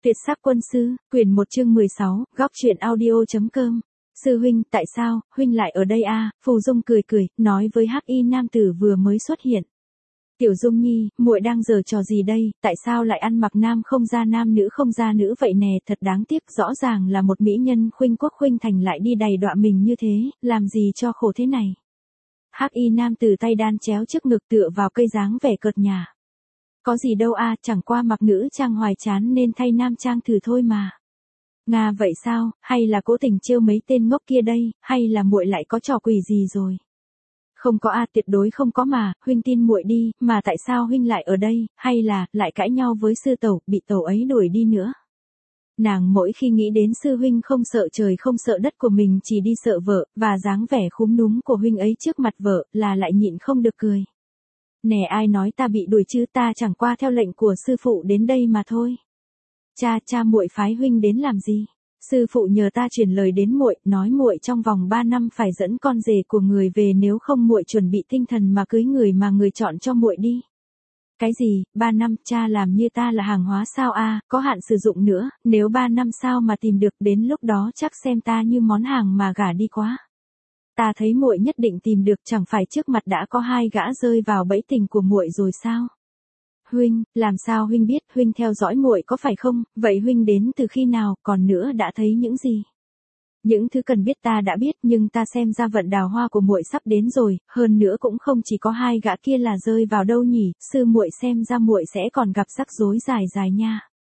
Tuyệt sắc quân sư, quyển 1 chương 16, góc truyện audio.com. Sư huynh, tại sao, huynh lại ở đây a? Phù Dung cười cười, nói với hắc y nam tử vừa mới xuất hiện. Tiểu Dung Nhi, muội đang giở trò gì đây, tại sao lại ăn mặc nam không ra nữ vậy nè, thật đáng tiếc, rõ ràng là một mỹ nhân khuynh quốc khuynh thành lại đi đầy đọa mình như thế, làm gì cho khổ thế này. Hắc y nam tử tay đan chéo trước ngực tựa vào cây dáng vẻ cợt nhả. Có gì đâu a, chẳng qua mặc nữ trang hoài chán nên thay nam trang thử thôi mà. Nga vậy sao, hay là cố tình trêu mấy tên ngốc kia đây, hay là muội lại có trò quỷ gì rồi? Không có a, tuyệt đối không có mà, huynh tin muội đi, mà tại sao huynh lại ở đây, hay là lại cãi nhau với sư tẩu, bị tẩu ấy đuổi đi nữa? Nàng mỗi khi nghĩ đến sư huynh không sợ trời không sợ đất của mình chỉ đi sợ vợ, và dáng vẻ khúm núm của huynh ấy trước mặt vợ, là lại nhịn không được cười. Nè, ai nói ta bị đuổi chứ, ta chẳng qua theo lệnh của sư phụ đến đây mà thôi. Cha muội phái huynh đến làm gì? Sư phụ nhờ ta truyền lời đến muội, nói muội trong vòng 3 năm phải dẫn con rể của người về, nếu không muội chuẩn bị tinh thần mà cưới người mà người chọn cho muội đi. Cái gì, 3 năm, cha làm như ta là hàng hóa sao a, có hạn sử dụng nữa, nếu 3 năm sao mà tìm được, đến lúc đó chắc xem ta như món hàng mà gả đi quá. Ta thấy muội nhất định tìm được, chẳng phải trước mặt đã có 2 gã rơi vào bẫy tình của muội rồi sao? Huynh, làm sao huynh biết, huynh theo dõi muội có phải không, vậy huynh đến từ khi nào, còn nữa đã thấy những gì? Những thứ cần biết ta đã biết, nhưng ta xem ra vận đào hoa của muội sắp đến rồi, hơn nữa cũng không chỉ có 2 gã kia là rơi vào đâu nhỉ, sư muội xem ra muội sẽ còn gặp rắc rối dài nha.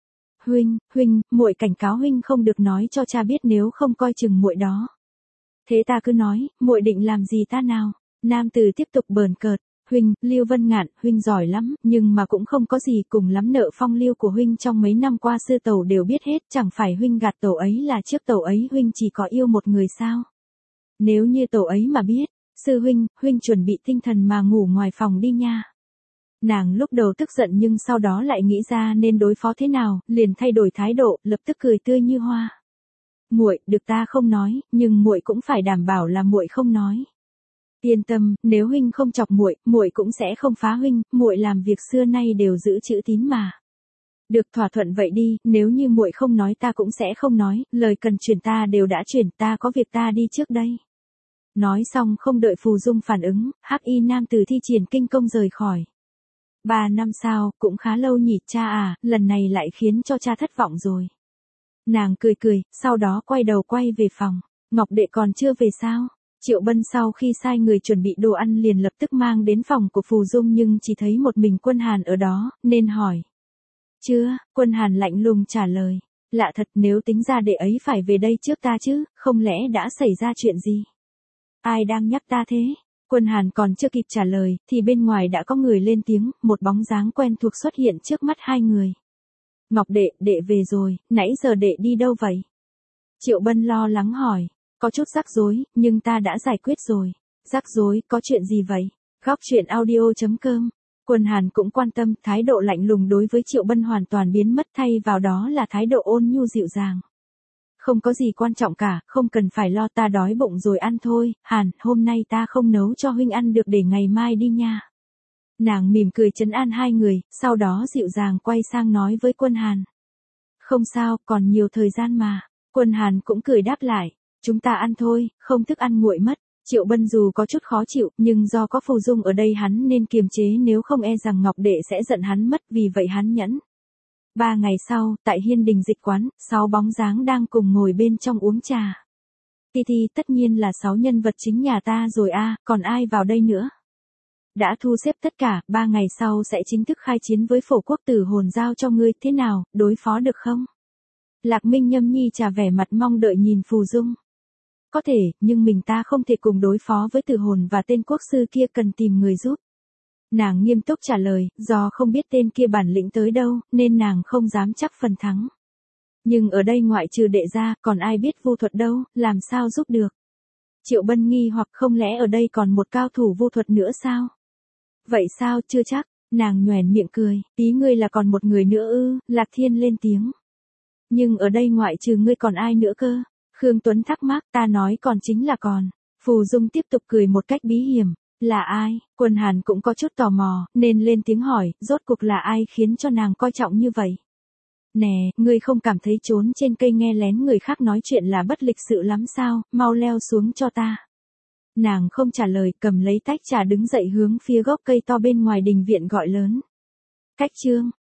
Huynh, muội cảnh cáo huynh không được nói cho cha biết nếu không coi chừng muội đó. Thế ta cứ nói, muội định làm gì ta nào? Nam tử tiếp tục bờn cợt. Huynh, Lưu Vân Ngạn, huynh giỏi lắm, nhưng mà cũng không có gì, cùng lắm nợ phong lưu của huynh trong mấy năm qua sư tẩu đều biết hết, chẳng phải huynh gạt tẩu ấy là trước tẩu ấy huynh chỉ có yêu một người sao? Nếu như tẩu ấy mà biết, sư huynh chuẩn bị tinh thần mà ngủ ngoài phòng đi nha. Nàng lúc đầu tức giận nhưng sau đó lại nghĩ ra nên đối phó thế nào, liền thay đổi thái độ, lập tức cười tươi như hoa. Muội, được ta không nói, nhưng muội cũng phải đảm bảo là muội không nói. Yên tâm, nếu huynh không chọc muội cũng sẽ không phá huynh, muội làm việc xưa nay đều giữ chữ tín mà. Được, thỏa thuận vậy đi, nếu như muội không nói ta cũng sẽ không nói, lời cần truyền ta đều đã truyền, ta có việc ta đi trước đây. Nói xong không đợi Phù Dung phản ứng, hắc y nam tử thi triển kinh công rời khỏi. 3 năm sao, cũng khá lâu nhỉ, cha à, lần này lại khiến cho cha thất vọng rồi. Nàng cười, sau đó quay đầu quay về phòng. Ngọc đệ còn chưa về sao? Triệu Bân sau khi sai người chuẩn bị đồ ăn liền lập tức mang đến phòng của Phù Dung, nhưng chỉ thấy một mình Quân Hàn ở đó, nên hỏi. Chưa, Quân Hàn lạnh lùng trả lời. Lạ thật, nếu tính ra đệ ấy phải về đây trước ta chứ, không lẽ đã xảy ra chuyện gì? Ai đang nhắc ta thế? Quân Hàn còn chưa kịp trả lời, thì bên ngoài đã có người lên tiếng, một bóng dáng quen thuộc xuất hiện trước mắt hai người. Ngọc đệ về rồi, nãy giờ đệ đi đâu vậy? Triệu Bân lo lắng hỏi. Có chút rắc rối, nhưng ta đã giải quyết rồi. Rắc rối, có chuyện gì vậy? Góc truyện audio.com. Quân Hàn cũng quan tâm, thái độ lạnh lùng đối với Triệu Bân hoàn toàn biến mất, thay vào đó là thái độ ôn nhu dịu dàng. Không có gì quan trọng cả, không cần phải lo, ta đói bụng rồi ăn thôi. Hàn, hôm nay ta không nấu cho huynh ăn được, để ngày mai đi nha. Nàng mỉm cười trấn an hai người, sau đó dịu dàng quay sang nói với Quân Hàn. Không sao, còn nhiều thời gian mà. Quân Hàn cũng cười đáp lại. Chúng ta ăn thôi, không thức ăn nguội mất. Triệu Bân dù có chút khó chịu, nhưng do có Phù Dung ở đây hắn nên kiềm chế, nếu không e rằng Ngọc đệ sẽ giận hắn mất, vì vậy hắn nhẫn. 3 ngày sau, tại Hiên Đình dịch quán, 6 bóng dáng đang cùng ngồi bên trong uống trà. Ti, tất nhiên là 6 nhân vật chính nhà ta rồi a, còn ai vào đây nữa? Đã thu xếp tất cả, 3 ngày sau sẽ chính thức khai chiến với Phổ Quốc, Tử Hồn giao cho ngươi, thế nào, đối phó được không? Lạc Minh Nhâm Nhi trà vẻ mặt mong đợi nhìn Phù Dung. Có thể, nhưng mình ta không thể cùng đối phó với Tử Hồn và tên quốc sư kia, cần tìm người giúp. Nàng nghiêm túc trả lời, do không biết tên kia bản lĩnh tới đâu, nên nàng không dám chắc phần thắng. Nhưng ở đây ngoại trừ đệ ra, còn ai biết vu thuật đâu, làm sao giúp được? Triệu Bân nghi hoặc, không lẽ ở đây còn một cao thủ vu thuật nữa sao? Vậy sao, chưa chắc, nàng nhoẻn miệng cười, ý ngươi là còn một người nữa ư? Lạc Thiên lên tiếng. Nhưng ở đây ngoại trừ ngươi còn ai nữa cơ? Khương Tuấn thắc mắc, ta nói còn chính là còn. Phù Dung tiếp tục cười một cách bí hiểm. Là ai? Quân Hàn cũng có chút tò mò, nên lên tiếng hỏi, rốt cuộc là ai khiến cho nàng coi trọng như vậy? Nè, ngươi không cảm thấy trốn trên cây nghe lén người khác nói chuyện là bất lịch sự lắm sao, mau leo xuống cho ta. Nàng không trả lời, cầm lấy tách trà đứng dậy hướng phía gốc cây to bên ngoài đình viện gọi lớn. Cách chương.